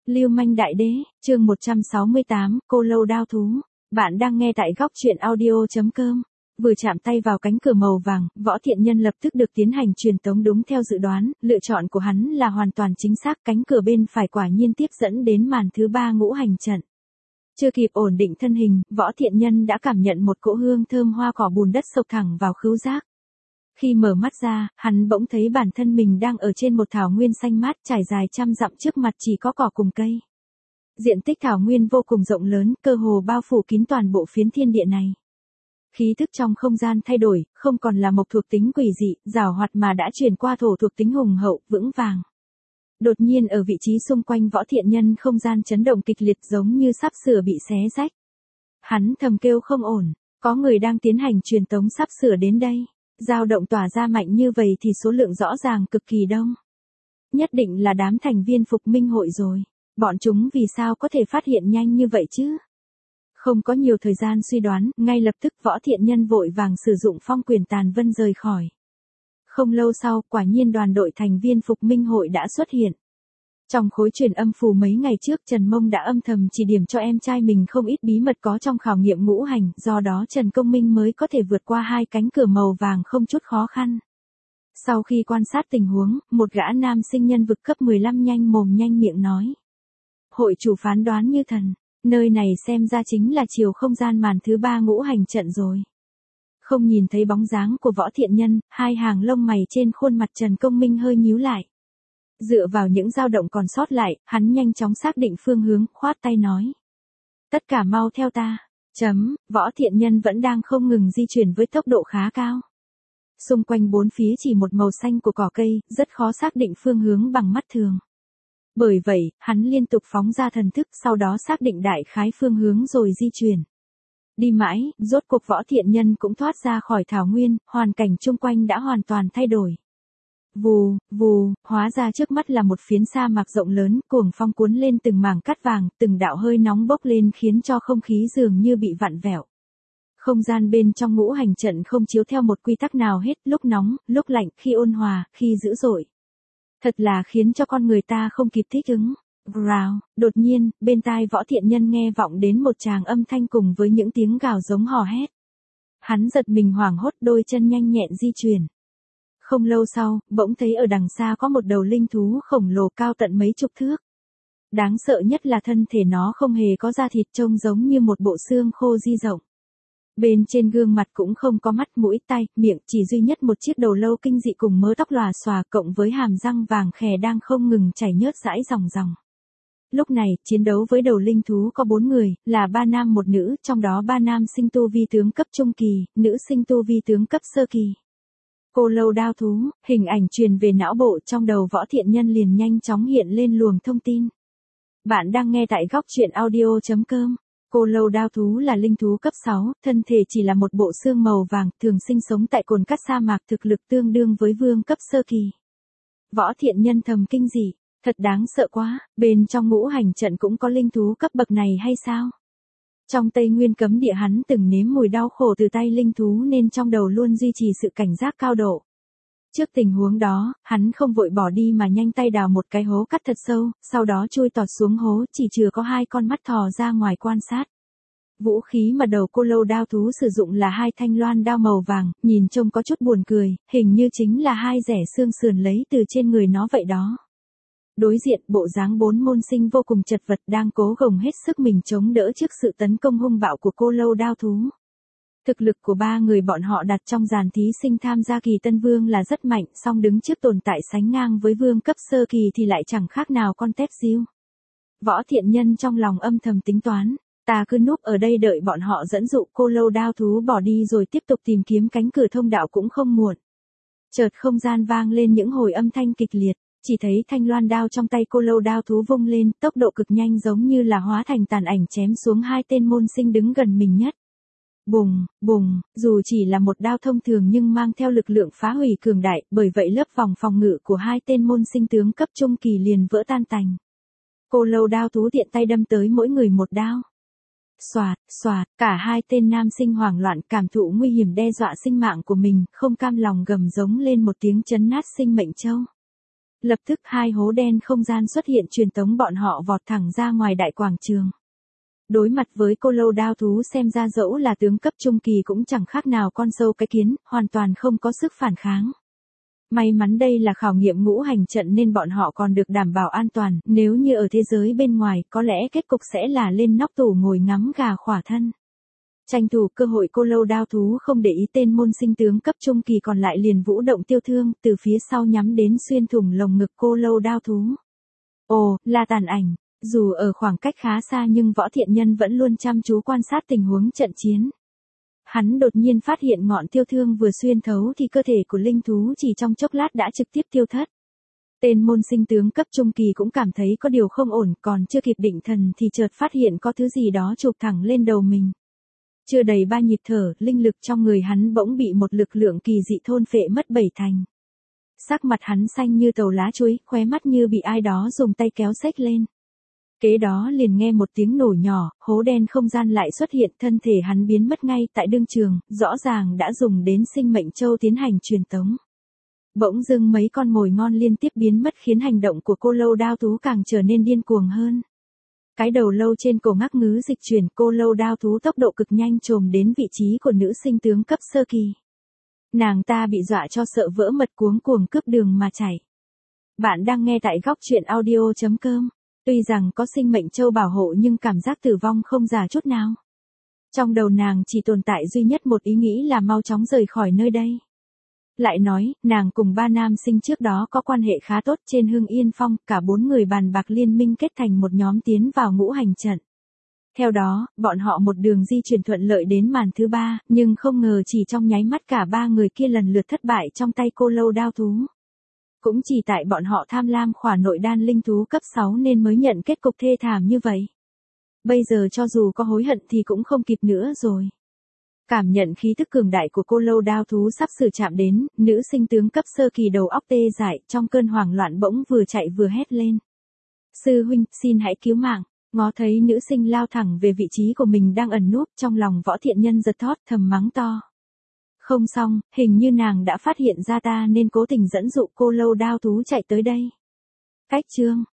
Lưu manh đại đế, chương 168, cô lâu đao thú. Bạn đang nghe tại góc truyện audio.com. Vừa chạm tay vào cánh cửa màu vàng, Võ Thiện Nhân lập tức được tiến hành truyền tống đúng theo dự đoán, lựa chọn của hắn là hoàn toàn chính xác, cánh cửa bên phải quả nhiên tiếp dẫn đến màn thứ 3 ngũ hành trận. Chưa kịp ổn định thân hình, Võ Thiện Nhân đã cảm nhận một cỗ hương thơm hoa cỏ bùn đất xộc thẳng vào khứu giác. Khi mở mắt ra, hắn bỗng thấy bản thân mình đang ở trên một thảo nguyên xanh mát trải dài trăm dặm, trước mặt chỉ có cỏ cùng cây. Diện tích thảo nguyên vô cùng rộng lớn, cơ hồ bao phủ kín toàn bộ phiến thiên địa này. Khí thức trong không gian thay đổi, không còn là mộc thuộc tính quỷ dị, giảo hoạt mà đã chuyển qua thổ thuộc tính hùng hậu, vững vàng. Đột nhiên ở vị trí xung quanh Võ Thiện Nhân không gian chấn động kịch liệt giống như sắp sửa bị xé rách. Hắn thầm kêu không ổn, có người đang tiến hành truyền tống sắp sửa đến đây. Dao động tỏa ra mạnh như vậy thì số lượng rõ ràng cực kỳ đông. Nhất định là đám thành viên phục minh hội rồi. Bọn chúng vì sao có thể phát hiện nhanh như vậy chứ? Không có nhiều thời gian suy đoán, ngay lập tức Võ Thiện Nhân vội vàng sử dụng phong quyền tàn vân rời khỏi. Không lâu sau, quả nhiên đoàn đội thành viên phục minh hội đã xuất hiện. Trong khối truyền âm phù mấy ngày trước, Trần Mông đã âm thầm chỉ điểm cho em trai mình không ít bí mật có trong khảo nghiệm ngũ hành, do đó Trần Công Minh mới có thể vượt qua hai cánh cửa màu vàng không chút khó khăn. Sau khi quan sát tình huống, một gã nam sinh nhân vực cấp 15 nhanh mồm nhanh miệng nói. Hội chủ phán đoán như thần, nơi này xem ra chính là chiều không gian màn thứ 3 ngũ hành trận rồi. Không nhìn thấy bóng dáng của Võ Thiện Nhân, hai hàng lông mày trên khuôn mặt Trần Công Minh hơi nhíu lại. Dựa vào những dao động còn sót lại, hắn nhanh chóng xác định phương hướng, khoát tay nói. Tất cả mau theo ta. Võ Thiện Nhân vẫn đang không ngừng di chuyển với tốc độ khá cao. Xung quanh bốn phía chỉ một màu xanh của cỏ cây, rất khó xác định phương hướng bằng mắt thường. Bởi vậy, hắn liên tục phóng ra thần thức, sau đó xác định đại khái phương hướng rồi di chuyển. Đi mãi, rốt cuộc Võ Thiện Nhân cũng thoát ra khỏi thảo nguyên, hoàn cảnh chung quanh đã hoàn toàn thay đổi. Vù, vù, hóa ra trước mắt là một phiến sa mạc rộng lớn, cuồng phong cuốn lên từng mảng cát vàng, từng đạo hơi nóng bốc lên khiến cho không khí dường như bị vặn vẹo. Không gian bên trong ngũ hành trận không chiếu theo một quy tắc nào hết, lúc nóng, lúc lạnh, khi ôn hòa, khi dữ dội. Thật là khiến cho con người ta không kịp thích ứng. Growl, đột nhiên, bên tai Võ Thiện Nhân nghe vọng đến một tràng âm thanh cùng với những tiếng gào giống hò hét. Hắn giật mình hoảng hốt, đôi chân nhanh nhẹn di chuyển. Không lâu sau, bỗng thấy ở đằng xa có một đầu linh thú khổng lồ cao tận mấy chục thước. Đáng sợ nhất là thân thể nó không hề có da thịt, trông giống như một bộ xương khô di rộng. Bên trên gương mặt cũng không có mắt, mũi, tai, miệng, chỉ duy nhất một chiếc đầu lâu kinh dị cùng mớ tóc lòa xòa cộng với hàm răng vàng khè đang không ngừng chảy nhớt dãi ròng ròng. Lúc này, chiến đấu với đầu linh thú có 4 người, là 3 nam 1 nữ, trong đó 3 nam sinh tu vi tướng cấp trung kỳ, nữ sinh tu vi tướng cấp sơ kỳ. Cô lâu đao thú, hình ảnh truyền về não bộ, trong đầu Võ Thiện Nhân liền nhanh chóng hiện lên luồng thông tin. Bạn đang nghe tại góc truyện audio.com. Cô lâu đao thú là linh thú cấp 6, thân thể chỉ là một bộ xương màu vàng, thường sinh sống tại cồn cát sa mạc, thực lực tương đương với vương cấp sơ kỳ. Võ Thiện Nhân thầm kinh dị, thật đáng sợ quá, bên trong ngũ hành trận cũng có linh thú cấp bậc này hay sao? Trong Tây Nguyên cấm địa hắn từng nếm mùi đau khổ từ tay linh thú nên trong đầu luôn duy trì sự cảnh giác cao độ. Trước tình huống đó, hắn không vội bỏ đi mà nhanh tay đào một cái hố cắt thật sâu, sau đó chui tọt xuống hố, chỉ chừa có 2 con mắt thò ra ngoài quan sát. Vũ khí mà đầu cô lâu đao thú sử dụng là 2 thanh loan đao màu vàng, nhìn trông có chút buồn cười, hình như chính là 2 rẻ xương sườn lấy từ trên người nó vậy đó. Đối diện, bộ dáng 4 môn sinh vô cùng chật vật đang cố gồng hết sức mình chống đỡ trước sự tấn công hung bạo của cô lâu đao thú. Thực lực của 3 người bọn họ đặt trong dàn thí sinh tham gia kỳ tân vương là rất mạnh, song đứng trước tồn tại sánh ngang với vương cấp sơ kỳ thì lại chẳng khác nào con tép diêu. Võ Thiện Nhân trong lòng âm thầm tính toán, ta cứ núp ở đây đợi bọn họ dẫn dụ cô lâu đao thú bỏ đi rồi tiếp tục tìm kiếm cánh cửa thông đạo cũng không muộn. Chợt không gian vang lên những hồi âm thanh kịch liệt, chỉ thấy thanh loan đao trong tay cô lâu đao thú vung lên, tốc độ cực nhanh giống như là hóa thành tàn ảnh chém xuống 2 tên môn sinh đứng gần mình nhất. Bùng, bùng, dù chỉ là một đao thông thường nhưng mang theo lực lượng phá hủy cường đại, bởi vậy lớp vòng phòng ngự của 2 tên môn sinh tướng cấp trung kỳ liền vỡ tan tành. Cô lâu đao thú tiện tay đâm tới mỗi người một đao. Xoạt, xoạt, cả 2 tên nam sinh hoảng loạn, cảm thụ nguy hiểm đe dọa sinh mạng của mình, không cam lòng gầm giống lên một tiếng chấn nát sinh mệnh châu. Lập tức hai hố đen không gian xuất hiện truyền tống bọn họ vọt thẳng ra ngoài đại quảng trường. Đối mặt với cô lâu đao thú xem ra dẫu là tướng cấp trung kỳ cũng chẳng khác nào con sâu cái kiến, hoàn toàn không có sức phản kháng. May mắn đây là khảo nghiệm ngũ hành trận nên bọn họ còn được đảm bảo an toàn, nếu như ở thế giới bên ngoài có lẽ kết cục sẽ là lên nóc tủ ngồi ngắm gà khỏa thân. Tranh thủ cơ hội cô lâu đao thú không để ý tên môn sinh tướng cấp trung kỳ còn lại liền vũ động tiêu thương từ phía sau nhắm đến xuyên thủng lồng ngực cô lâu đao thú. Ồ, là tàn ảnh. Dù ở khoảng cách khá xa nhưng võ thiện nhân vẫn luôn chăm chú quan sát tình huống trận chiến. Hắn đột nhiên phát hiện ngọn tiêu thương vừa xuyên thấu thì cơ thể của linh thú chỉ trong chốc lát đã trực tiếp tiêu thất. Tên môn sinh tướng cấp trung kỳ cũng cảm thấy có điều không ổn, còn chưa kịp định thần thì chợt phát hiện có thứ gì đó chụp thẳng lên đầu mình. Chưa đầy 3 nhịp thở, linh lực trong người hắn bỗng bị một lực lượng kỳ dị thôn phệ mất 7 thành. Sắc mặt hắn xanh như tàu lá chuối, khóe mắt như bị ai đó dùng tay kéo xếch lên. Kế đó liền nghe một tiếng nổ nhỏ, hố đen không gian lại xuất hiện, thân thể hắn biến mất ngay tại đương trường, rõ ràng đã dùng đến sinh mệnh châu tiến hành truyền tống. Bỗng dưng mấy con mồi ngon liên tiếp biến mất khiến hành động của cô lâu đao thú càng trở nên điên cuồng hơn. Cái đầu lâu trên cổ ngắc ngứ dịch chuyển, cô lâu đao thú tốc độ cực nhanh trồm đến vị trí của nữ sinh tướng cấp sơ kỳ. Nàng ta bị dọa cho sợ vỡ mật cuống cuồng cướp đường mà chạy. Bạn đang nghe tại góc truyện audio.com. Tuy rằng có sinh mệnh châu bảo hộ nhưng cảm giác tử vong không giả chút nào. Trong đầu nàng chỉ tồn tại duy nhất một ý nghĩ là mau chóng rời khỏi nơi đây. Lại nói, nàng cùng 3 nam sinh trước đó có quan hệ khá tốt trên Hưng Yên Phong, cả 4 người bàn bạc liên minh kết thành một nhóm tiến vào ngũ hành trận. Theo đó, bọn họ một đường di chuyển thuận lợi đến màn thứ 3, nhưng không ngờ chỉ trong nháy mắt cả 3 người kia lần lượt thất bại trong tay cô lâu đao thú. Cũng chỉ tại bọn họ tham lam khỏa nội đan linh thú cấp 6 nên mới nhận kết cục thê thảm như vậy. Bây giờ cho dù có hối hận thì cũng không kịp nữa rồi. Cảm nhận khí tức cường đại của cô lâu đao thú sắp sửa chạm đến, nữ sinh tướng cấp sơ kỳ đầu óc tê dại trong cơn hoảng loạn bỗng vừa chạy vừa hét lên. Sư huynh, xin hãy cứu mạng. Ngó thấy nữ sinh lao thẳng về vị trí của mình đang ẩn núp, trong lòng võ thiện nhân giật thót thầm mắng to. Không xong, hình như nàng đã phát hiện ra ta nên cố tình dẫn dụ cô lâu đao thú chạy tới đây. Cách chương